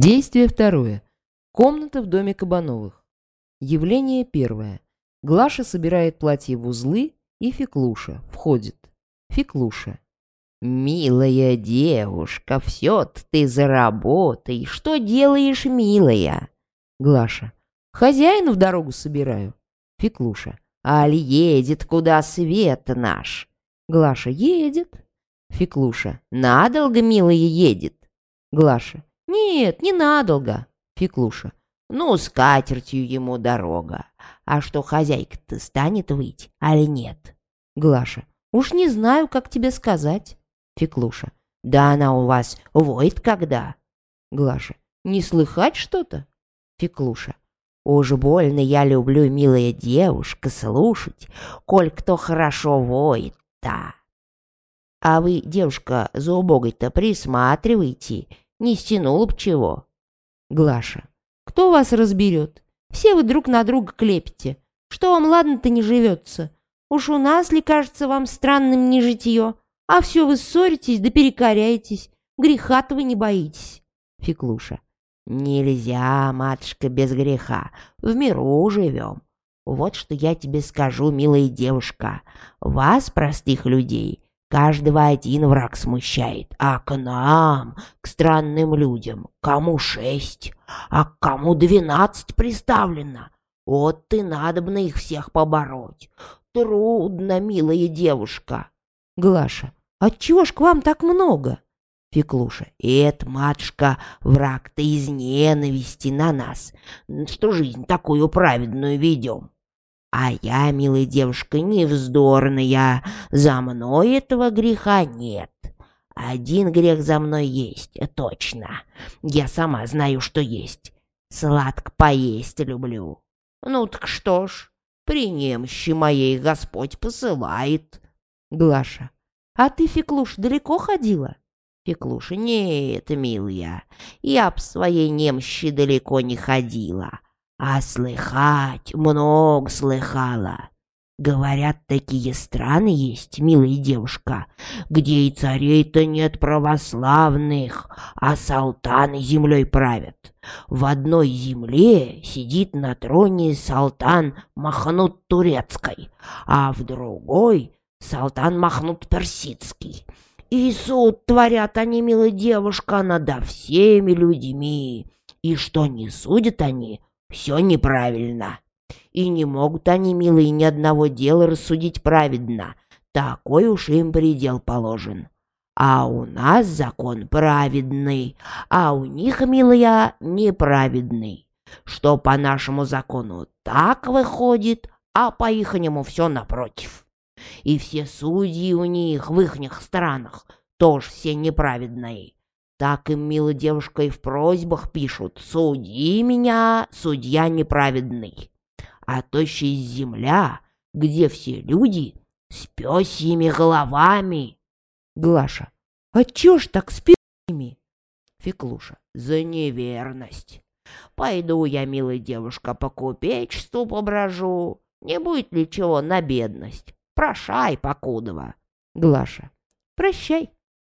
Действие второе. Комната в доме Кабановых. Явление первое. Глаша собирает платье в узлы, и Феклуша входит. Феклуша. «Милая девушка, все-то ты за работой. Что делаешь, милая?» Глаша. Хозяину в дорогу собираю. Феклуша. «Аль едет куда свет наш?» Глаша. Едет. Феклуша. «Надолго, милая, едет?» Глаша. Нет, не надолго. Феклуша. «Ну, с катертью ему дорога. А что, хозяйка-то станет выйти, аль нет?» Глаша. Уж не знаю, как тебе сказать. Феклуша. «Да она у вас воет когда?» Глаша. Не слыхать что-то? Феклуша. «Уж больно я люблю, милая девушка, слушать, коль кто хорошо воет-то. А вы, девушка, за убогой-то присматривайте, не стянула б чего?» Глаша. Кто вас разберет? Все вы друг на друга клепите. Что вам ладно-то не живется? Уж у нас ли кажется вам странным не житье? А все вы ссоритесь да перекоряетесь. Греха-то вы не боитесь. Феклуша. «Нельзя, матушка, без греха, в миру живем. Вот что я тебе скажу, милая девушка, вас, простых людей, каждого один враг смущает, а к нам, к странным людям, кому 6, а к кому 12 приставлено. Вот и надобно их всех побороть. Трудно, милая девушка». Глаша. Отчего ж к вам так много? Феклуша. «Это, матушка, враг-то из ненависти на нас, что жизнь такую праведную ведем. А я, милая девушка, не вздорная, за мной этого греха нет. Один грех за мной есть, точно. Я сама знаю, что есть. Сладко поесть люблю. Ну так что ж, при немощи моей Господь посылает». Глаша. А ты, Феклуш, далеко ходила? Феклуша. «Нет, милая, я б своей немощи далеко не ходила, а слыхать много слыхала. Говорят, такие страны есть, милая девушка, где и царей-то нет православных, а салтаны землей правят. В одной земле сидит на троне салтан Махнут Турецкой, а в другой салтан Махнут Персидский. И суд творят они, милая девушка, над всеми людьми. И что не судят они, все неправильно. И не могут они, милые, ни одного дела рассудить праведно. Такой уж им предел положен. А у нас закон праведный, а у них, милая, неправедный. Что по нашему закону так выходит, а по ихнему все напротив. И все судьи у них в ихних странах тоже все неправедные. Так им, милая девушка, и в просьбах пишут: «Суди меня, судья неправедный». А то еще из земля, где все люди с пёсьими головами. Глаша. Отчего ж так с пи***ми? Феклуша. «За неверность. Пойду я, милая девушка, по купечеству поброжу. Не будет ли чего на бедность? Прошай, покудова». Глаша. Прощай.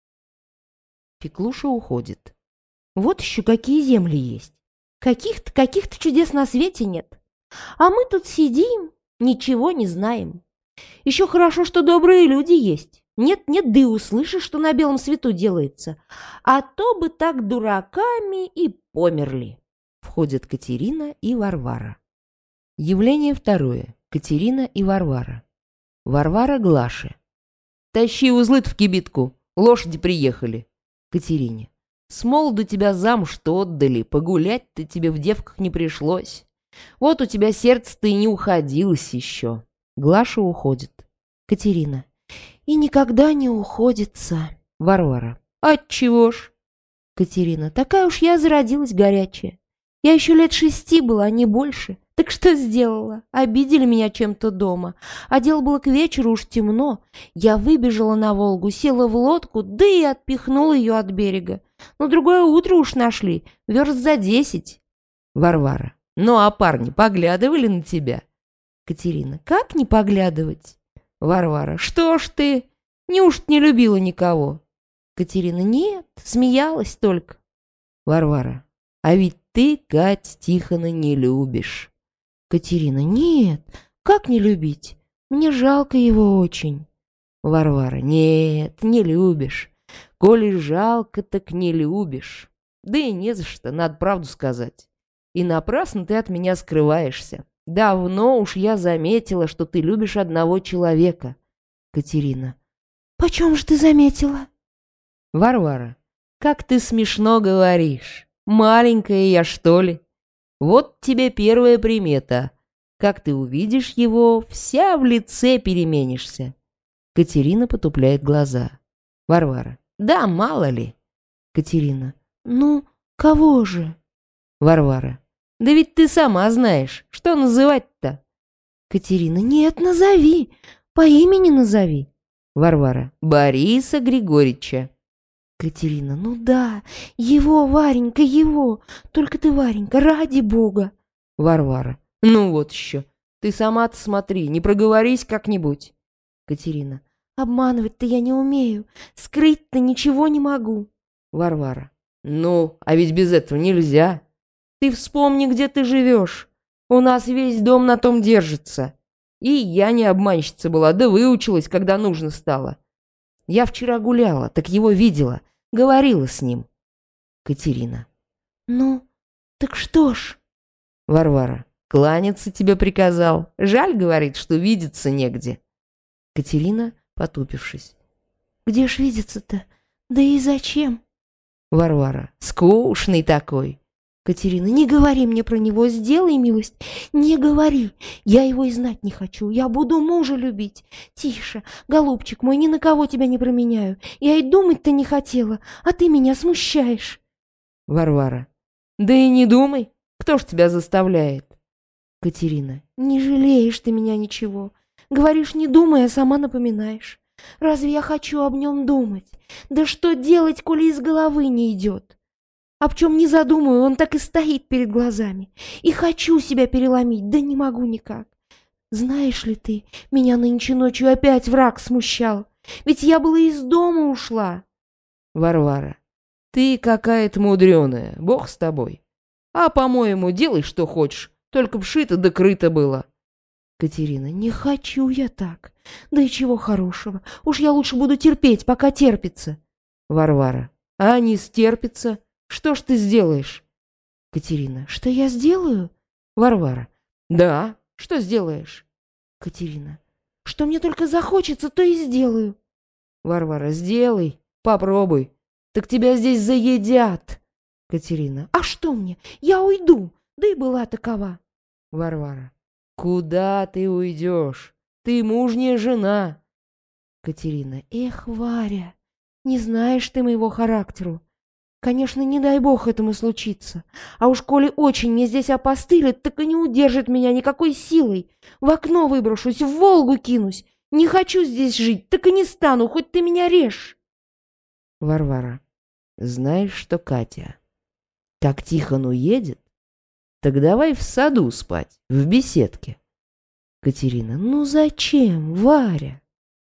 Феклуша уходит. Вот еще какие земли есть. Каких-то чудес на свете нет. А мы тут сидим, ничего не знаем. Еще хорошо, что добрые люди есть. Нет-нет, да и услышишь, что на белом свету делается. А то бы так дураками и померли. Входят Катерина и Варвара. Явление второе. Катерина и Варвара. Варвара Глаше. Тащи узлы-то в кибитку, лошади приехали. Катерине. С молоду тебя замуж-то отдали, погулять-то тебе в девках не пришлось. Вот у тебя сердце-то и не уходилось еще. Глаша уходит. Катерина. И никогда не уходится. Варвара. Отчего ж? Катерина. Такая уж я зародилась горячая. Я еще лет 6 была, не больше. Так что сделала? Обидели меня чем-то дома. А дело было к вечеру, уж темно. Я выбежала на Волгу, села в лодку, да и отпихнула ее от берега. Но другое утро уж нашли, верст за 10. Варвара. Ну а парни поглядывали на тебя? Катерина. Как не поглядывать? Варвара. Что ж ты? Неужто не любила никого? Катерина. Нет, смеялась только. Варвара. А ведь ты, Кать, Тихона не любишь. Катерина: нет, как не любить? Мне жалко его очень. Варвара: нет, не любишь. Коли жалко, так не любишь. Да и не за что, надо правду сказать. И напрасно ты от меня скрываешься. Давно уж я заметила, что ты любишь одного человека. Катерина: почем же ты заметила? Варвара: как ты смешно говоришь. Маленькая я, что ли? Вот тебе первая примета. Как ты увидишь его, вся в лице переменишься. Катерина потупляет глаза. Варвара: да, мало ли. Катерина: ну, кого же? Варвара: да ведь ты сама знаешь, что называть-то? Катерина: нет, назови, по имени назови. Варвара: Бориса Григорьевича. Катерина: ну да, его, Варенька, его. Только ты, Варенька, ради Бога. Варвара: ну вот еще. Ты сама-то смотри, не проговорись как-нибудь. Катерина: обманывать-то я не умею, скрыть-то ничего не могу. Варвара: ну, а ведь без этого нельзя. Ты вспомни, где ты живешь. У нас весь дом на том держится. И я не обманщица была, да выучилась, когда нужно стало. Я вчера гуляла, так его видела, говорила с ним. Катерина: ну, так что ж? Варвара: кланяться тебе приказал. Жаль, говорит, что видеться негде. Катерина, потупившись: где ж видеться-то? Да и зачем? Варвара: скучный такой. Катерина: не говори мне про него, сделай милость, не говори. Я его и знать не хочу, я буду мужа любить. Тише, голубчик мой, ни на кого тебя не променяю. Я и думать-то не хотела, а ты меня смущаешь. Варвара: да и не думай, кто ж тебя заставляет? Катерина: не жалеешь ты меня ничего. Говоришь, не думай, а сама напоминаешь. Разве я хочу об нем думать? Да что делать, коли из головы не идет? Об чем не задумаю, он так и стоит перед глазами. И хочу себя переломить, да не могу никак. Знаешь ли ты, меня нынче ночью опять враг смущал. Ведь я была из дома ушла. Варвара: ты какая-то мудреная, бог с тобой. А, по-моему, делай, что хочешь, только вшито да крыто было. Катерина: не хочу я так. Да и чего хорошего. Уж я лучше буду терпеть, пока терпится. Варвара: а не стерпится? Что ж ты сделаешь? Катерина: что я сделаю? Варвара: да, что сделаешь? Катерина: что мне только захочется, то и сделаю. Варвара: сделай, попробуй. Так тебя здесь заедят. Катерина: а что мне? Я уйду, да и была такова. Варвара: куда ты уйдешь? Ты мужняя жена. Катерина: эх, Варя, не знаешь ты моего характеру. Конечно, не дай бог этому случиться. А уж коли очень мне здесь опостылит, так и не удержит меня никакой силой. В окно выброшусь, в Волгу кинусь. Не хочу здесь жить, так и не стану, хоть ты меня режь. Варвара: знаешь что, Катя, как Тихон уедет, так давай в саду спать, в беседке. Катерина: ну зачем, Варя?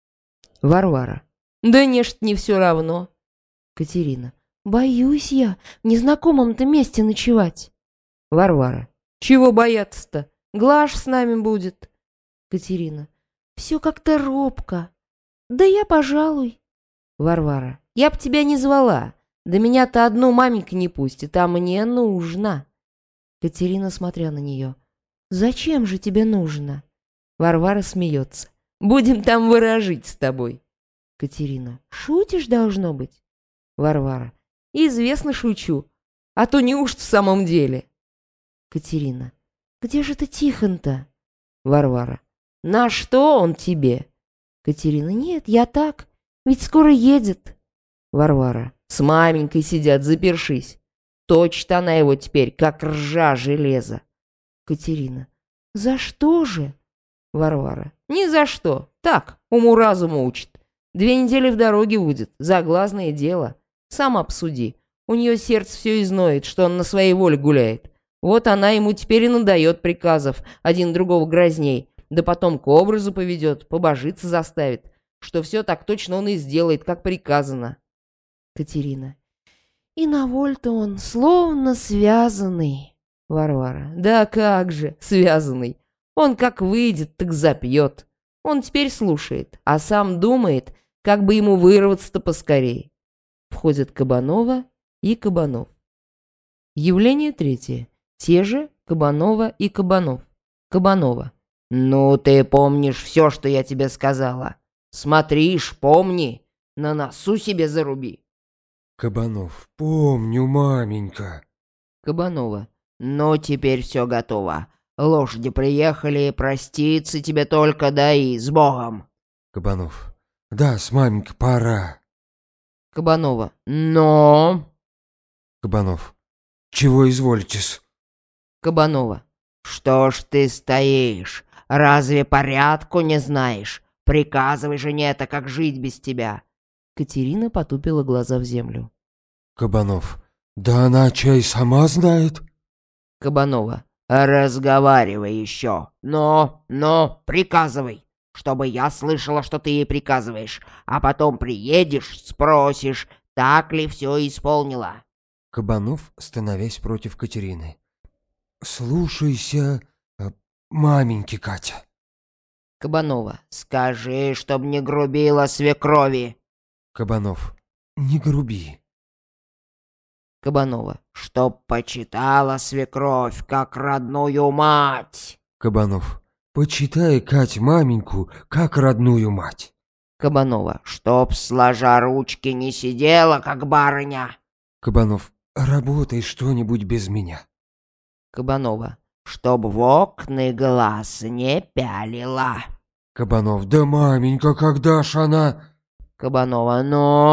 Варвара: да нечто не все равно. Катерина: боюсь я в незнакомом-то месте ночевать. Варвара: чего бояться-то? Глаш с нами будет. Катерина: все как-то робко. Да я, пожалуй. Варвара: я б тебя не звала. Да меня-то одну маменька не пустит, а мне нужно. Катерина, смотря на нее: зачем же тебе нужно? Варвара смеется: будем там выражить с тобой. Катерина: шутишь, должно быть? Варвара: известно, шучу. А то неужто в самом деле? Катерина: где же ты, Тихон-то? Варвара: на что он тебе? Катерина: нет, я так, ведь скоро едет. Варвара: с маменькой сидят, запершись. Точит она его теперь, как ржа железа. Катерина: за что же? Варвара: ни за что. Так, уму-разуму учит. 2 недели в дороге будет. Заглазное дело. Сам обсуди. У нее сердце все изноет, что он на своей воле гуляет. Вот она ему теперь и надает приказов, один другого грозней. Да потом к образу поведет, побожиться заставит, что все так точно он и сделает, как приказано. Катерина: И на воль-то он словно связанный. Варвара. Да как же, связанный. Он как выйдет, так запьет. Он теперь слушает, а сам думает, как бы ему вырваться-то поскорее. Входят Кабанова и Кабанов. Явление третье. Те же Кабанова и Кабанов. Кабанова. Ну, ты помнишь все, что я тебе сказала. Смотришь, помни, на носу себе заруби. Кабанов. Помню, маменька. Кабанова. Ну, теперь все готово. Лошади приехали, проститься тебе только, да и с Богом. Кабанов. Да, с маменька, пора. Кабанова. Но... Кабанов. Чего изволитесь? Кабанова. Что ж ты стоишь? Разве порядку не знаешь? Приказывай жене это, как жить без тебя. Катерина потупила глаза в землю. Кабанов. Да она чай сама знает. Кабанова. Разговаривай еще. Но, приказывай, чтобы я слышала, что ты ей приказываешь. А потом приедешь, спросишь, так ли все исполнила. Кабанов, становясь против Катерины. Слушайся, маменьки, Катя. Кабанова. Скажи, чтоб не грубила свекрови. Кабанов. Не груби. Кабанова. Чтоб почитала свекровь, как родную мать. Кабанов. Почитай, Кать, маменьку, как родную мать. Кабанова. Чтоб, сложа ручки, не сидела, как барыня. Кабанов. Работай что-нибудь без меня. Кабанова. Чтоб в окна глаз не пялила. Кабанов. Да, маменька, когда ж она... Кабанова.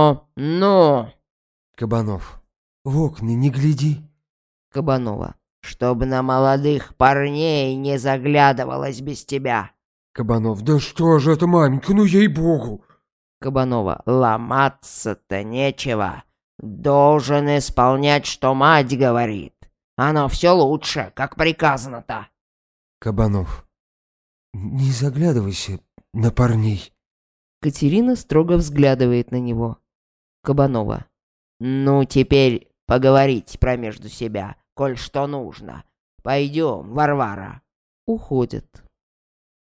Ну. Кабанов. В окна не гляди. Кабанова. Чтоб на молодых парней не заглядывалась без тебя. Кабанов. Да что же это, маменька, ну ей-богу. Кабанова. Ломаться-то нечего. Должен исполнять, что мать говорит. Оно все лучше, как приказано-то. Кабанов. Не заглядывайся на парней. Катерина строго взглядывает на него. Кабанова. Ну, теперь поговорить промежду себя, коль что нужно. Пойдем, Варвара. Уходит.